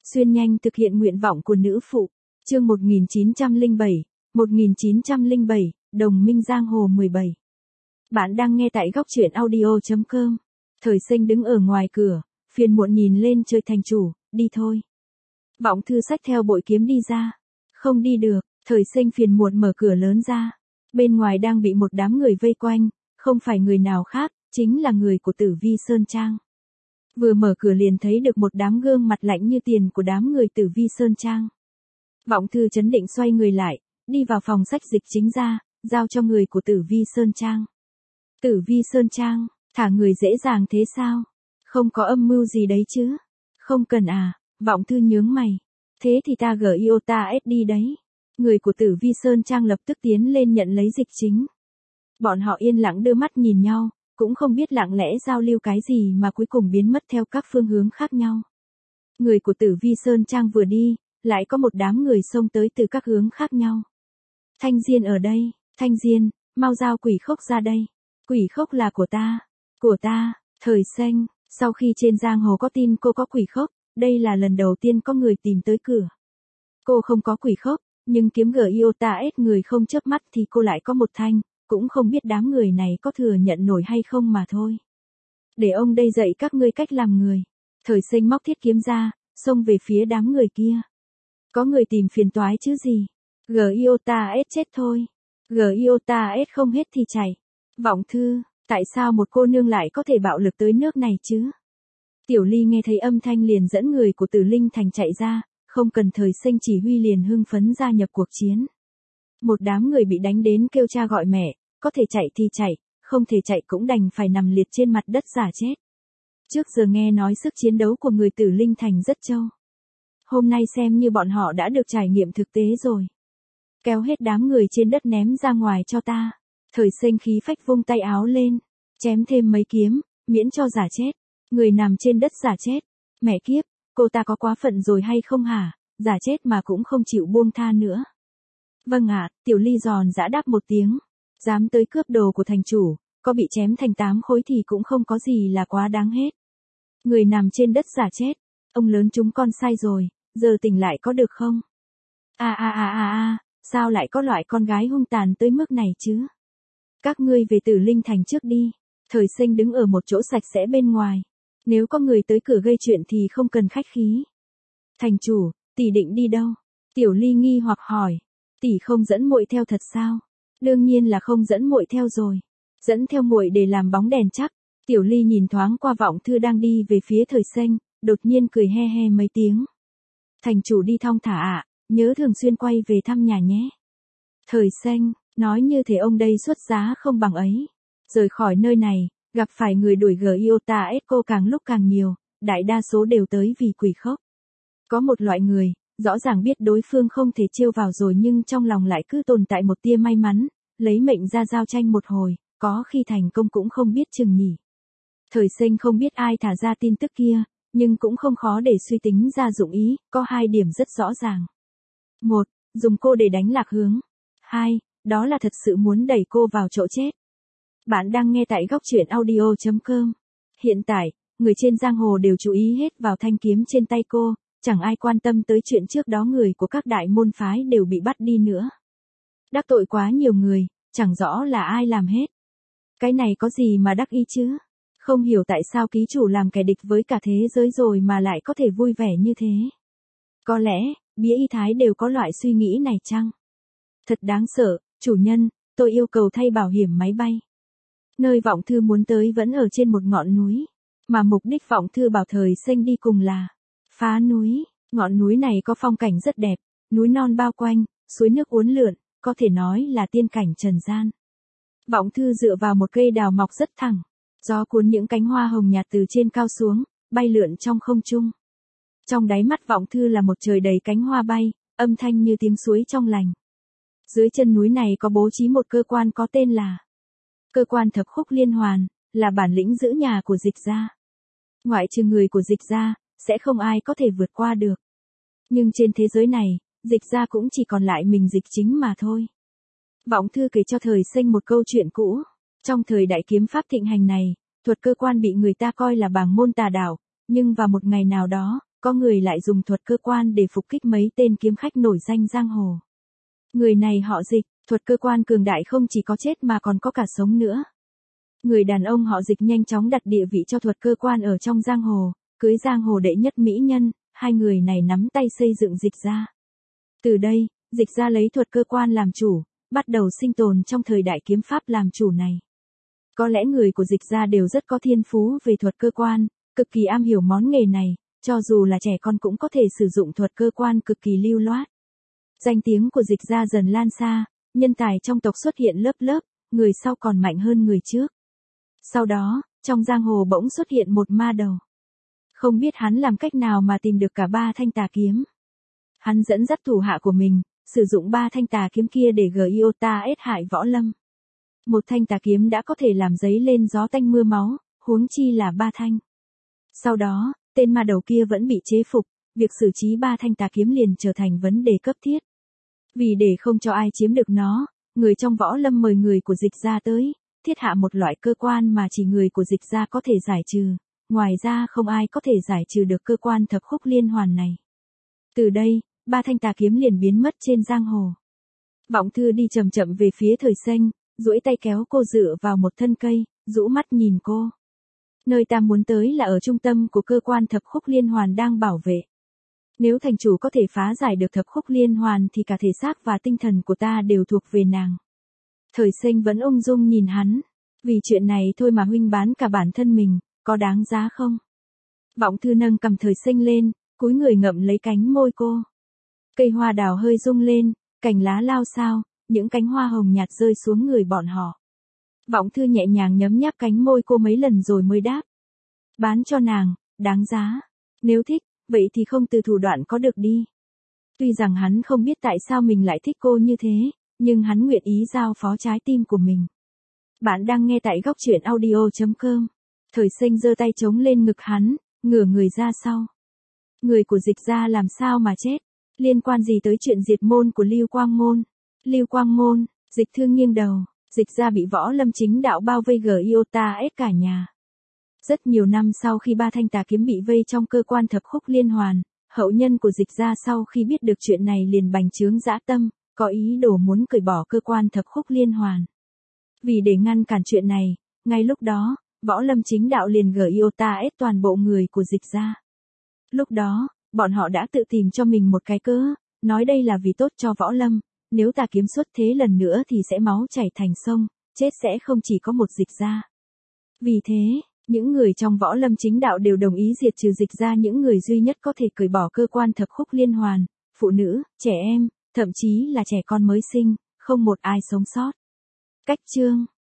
Xuyên nhanh thực hiện nguyện vọng của nữ phụ. Chương 1907, Đồng Minh Giang Hồ 17. Bạn đang nghe tại góc truyện audio.com. Thời Sinh đứng ở ngoài cửa, phiền muộn nhìn lên trời. Thành chủ, đi thôi. Vọng Thư xách theo bội kiếm đi ra. Không đi được. Thời Sinh phiền muộn mở cửa lớn ra. Bên ngoài đang bị một đám người vây quanh, không phải người nào khác, chính là người của Tử Vi Sơn Trang. Vừa mở cửa liền thấy được một đám gương mặt lạnh như tiền của đám người Tử Vi Sơn Trang. Vọng Thư trấn định xoay người lại, đi vào phòng sách dịch chính ra, giao cho người của Tử Vi Sơn Trang. Tử Vi Sơn Trang, thả người dễ dàng thế sao? Không có âm mưu gì đấy chứ? Không cần à? Vọng Thư nhướng mày. Thế thì ta gửi Iota SD đấy. Người của Tử Vi Sơn Trang lập tức tiến lên nhận lấy dịch chính. Bọn họ yên lặng đưa mắt nhìn nhau, cũng không biết lặng lẽ giao lưu cái gì mà cuối cùng biến mất theo các phương hướng khác nhau. Người của Tử Vi Sơn Trang vừa đi, lại có một đám người xông tới từ các hướng khác nhau. Thanh Diên ở đây, Thanh Diên, mau giao quỷ khốc ra đây. Quỷ khốc là của ta. Của ta. Thời Sinh, sau khi trên giang hồ có tin cô có quỷ khốc, đây là lần đầu tiên có người tìm tới cửa. Cô không có quỷ khốc, nhưng kiếm Iota S người không chớp mắt thì cô lại có một thanh, cũng không biết đám người này có thừa nhận nổi hay không mà thôi. Để ông đây dạy các ngươi cách làm người. Thời Sinh móc thiết kiếm ra, xông về phía đám người kia. Có người tìm phiền toái chứ gì. Iota S chết thôi. Iota S không hết thì chảy. Vọng Thư, tại sao một cô nương lại có thể bạo lực tới nước này chứ? Tiểu Ly nghe thấy âm thanh liền dẫn người của Tử Linh Thành chạy ra, không cần Thời Sinh chỉ huy liền hưng phấn gia nhập cuộc chiến. Một đám người bị đánh đến kêu cha gọi mẹ, có thể chạy thì chạy, không thể chạy cũng đành phải nằm liệt trên mặt đất giả chết. Trước giờ nghe nói sức chiến đấu của người Tử Linh Thành rất trâu. Hôm nay xem như bọn họ đã được trải nghiệm thực tế rồi. Kéo hết đám người trên đất ném ra ngoài cho ta. Thời Sinh khí phách vung tay áo lên, chém thêm mấy kiếm, miễn cho giả chết. Người nằm trên đất giả chết. Mẹ kiếp, cô ta có quá phận rồi hay không hả? Giả chết mà cũng không chịu buông tha nữa. Vâng ạ, Tiểu Ly giòn giã đáp một tiếng. Dám tới cướp đồ của thành chủ, có bị chém thành 8 khối thì cũng không có gì là quá đáng hết. Người nằm trên đất giả chết. Ông lớn chúng con sai rồi, giờ tỉnh lại có được không? Sao lại có loại con gái hung tàn tới mức này chứ? Các ngươi về Tử Linh Thành trước đi. Thời Sinh đứng ở một chỗ sạch sẽ bên ngoài. Nếu có người tới cửa gây chuyện thì không cần khách khí. Thành chủ, tỷ định đi đâu? Tiểu Ly nghi hoặc hỏi. Tỷ không dẫn muội theo thật sao? Đương nhiên là không dẫn muội theo rồi. Dẫn theo muội để làm bóng đèn chắc. Tiểu Ly nhìn thoáng qua Vọng Thư đang đi về phía Thời Sinh, đột nhiên cười he he mấy tiếng. Thành chủ đi thong thả ạ, nhớ thường xuyên quay về thăm nhà nhé. Thời Sinh, nói như thế ông đây xuất giá không bằng ấy. Rời khỏi nơi này, gặp phải người đuổi Iota S cô càng lúc càng nhiều, đại đa số đều tới vì quỷ khốc. Có một loại người, rõ ràng biết đối phương không thể trêu vào rồi nhưng trong lòng lại cứ tồn tại một tia may mắn, lấy mệnh ra giao tranh một hồi, có khi thành công cũng không biết chừng nhỉ. Thời Sinh không biết ai thả ra tin tức kia, nhưng cũng không khó để suy tính ra dụng ý, có 2 điểm rất rõ ràng. 1. Dùng cô để đánh lạc hướng. 2. Đó là thật sự muốn đẩy cô vào chỗ chết. Bạn đang nghe tại góc truyện audio.com. Hiện tại, người trên giang hồ đều chú ý hết vào thanh kiếm trên tay cô, chẳng ai quan tâm tới chuyện trước đó người của các đại môn phái đều bị bắt đi nữa. Đắc tội quá nhiều người, chẳng rõ là ai làm hết. Cái này có gì mà đắc ý chứ? Không hiểu tại sao ký chủ làm kẻ địch với cả thế giới rồi mà lại có thể vui vẻ như thế. Có lẽ, bía y thái đều có loại suy nghĩ này chăng? Thật đáng sợ, chủ nhân, tôi yêu cầu thay bảo hiểm máy bay. Nơi Vọng Thư muốn tới vẫn ở trên một ngọn núi, mà mục đích Vọng Thư bảo Thời Sinh đi cùng là phá núi. Ngọn núi này có phong cảnh rất đẹp, núi non bao quanh, suối nước uốn lượn, có thể nói là tiên cảnh trần gian. Vọng Thư dựa vào một cây đào mọc rất thẳng, gió cuốn những cánh hoa hồng nhạt từ trên cao xuống, bay lượn trong không trung. Trong đáy mắt Vọng Thư là một trời đầy cánh hoa bay, âm thanh như tiếng suối trong lành. Dưới chân núi này có bố trí một cơ quan có tên là cơ quan thập khúc liên hoàn, là bản lĩnh giữ nhà của Dịch gia. Ngoại trừ người của Dịch gia, sẽ không ai có thể vượt qua được. Nhưng trên thế giới này, Dịch gia cũng chỉ còn lại mình Dịch chính mà thôi. Vọng Thư kể cho Thời Sinh một câu chuyện cũ. Trong thời đại kiếm pháp thịnh hành này, thuật cơ quan bị người ta coi là bảng môn tà đạo, nhưng vào một ngày nào đó, có người lại dùng thuật cơ quan để phục kích mấy tên kiếm khách nổi danh giang hồ. Người này họ Dịch, thuật cơ quan cường đại không chỉ có chết mà còn có cả sống nữa. Người đàn ông họ Dịch nhanh chóng đặt địa vị cho thuật cơ quan ở trong giang hồ, cưới giang hồ đệ nhất mỹ nhân, hai người này nắm tay xây dựng Dịch gia. Từ đây, Dịch gia lấy thuật cơ quan làm chủ, bắt đầu sinh tồn trong thời đại kiếm pháp làm chủ này. Có lẽ người của Dịch gia đều rất có thiên phú về thuật cơ quan, cực kỳ am hiểu món nghề này, cho dù là trẻ con cũng có thể sử dụng thuật cơ quan cực kỳ lưu loát. Danh tiếng của Dịch gia dần lan xa, nhân tài trong tộc xuất hiện lớp lớp, người sau còn mạnh hơn người trước. Sau đó, trong giang hồ bỗng xuất hiện một ma đầu. Không biết hắn làm cách nào mà tìm được cả 3 thanh tà kiếm. Hắn dẫn dắt thủ hạ của mình, sử dụng 3 thanh tà kiếm kia để Giota ết hại Võ Lâm. Một thanh tà kiếm đã có thể làm giấy lên gió tanh mưa máu, huống chi là 3 thanh. Sau đó, tên ma đầu kia vẫn bị chế phục, việc xử trí 3 thanh tà kiếm liền trở thành vấn đề cấp thiết. Vì để không cho ai chiếm được nó, người trong Võ Lâm mời người của Dịch gia tới, thiết hạ một loại cơ quan mà chỉ người của Dịch gia có thể giải trừ, ngoài ra không ai có thể giải trừ được cơ quan thập khúc liên hoàn này. Từ đây, 3 thanh tà kiếm liền biến mất trên giang hồ. Vọng Thư đi chậm chậm về phía Thời Xanh, duỗi tay kéo cô dựa vào một thân cây, rũ mắt nhìn cô. Nơi ta muốn tới là ở trung tâm của cơ quan thập khúc liên hoàn đang bảo vệ. Nếu thành chủ có thể phá giải được thập khúc liên hoàn thì cả thể xác và tinh thần của ta đều thuộc về nàng. Thời Xanh vẫn ung dung nhìn hắn. Vì chuyện này thôi mà huynh bán cả bản thân mình, có đáng giá không? Vọng Thư nâng cầm Thời Xanh lên, cúi người ngậm lấy cánh môi cô. Cây hoa đào hơi rung lên, cành lá lao xao, những cánh hoa hồng nhạt rơi xuống người bọn họ. Vọng Thư nhẹ nhàng nhấm nháp cánh môi cô mấy lần rồi mới đáp. Bán cho nàng, đáng giá. Nếu thích, vậy thì không từ thủ đoạn có được đi. Tuy rằng hắn không biết tại sao mình lại thích cô như thế, nhưng hắn nguyện ý giao phó trái tim của mình. Bạn đang nghe tại góc truyện audio.com. Thời Xanh giơ tay chống lên ngực hắn, ngửa người ra sau. Người của Dịch gia làm sao mà chết? Liên quan gì tới chuyện diệt môn của Lưu Quang Môn? Lưu Quang Môn, Dịch Thương nghiêng đầu, Dịch gia bị Võ Lâm chính đạo bao vây Giota ết cả nhà. Rất nhiều năm sau khi 3 thanh tà kiếm bị vây trong cơ quan thập khúc liên hoàn, hậu nhân của Dịch gia sau khi biết được chuyện này liền bành trướng dã tâm, có ý đồ muốn cởi bỏ cơ quan thập khúc liên hoàn. Vì để ngăn cản chuyện này, ngay lúc đó, Võ Lâm chính đạo liền Giota ết toàn bộ người của Dịch gia. Lúc đó, bọn họ đã tự tìm cho mình một cái cớ, nói đây là vì tốt cho Võ Lâm, nếu tà kiếm xuất thế lần nữa thì sẽ máu chảy thành sông, chết sẽ không chỉ có một Dịch gia. Vì thế, những người trong Võ Lâm chính đạo đều đồng ý diệt trừ Dịch gia, những người duy nhất có thể cởi bỏ cơ quan thập khúc liên hoàn, phụ nữ, trẻ em, thậm chí là trẻ con mới sinh, không một ai sống sót. Cách chương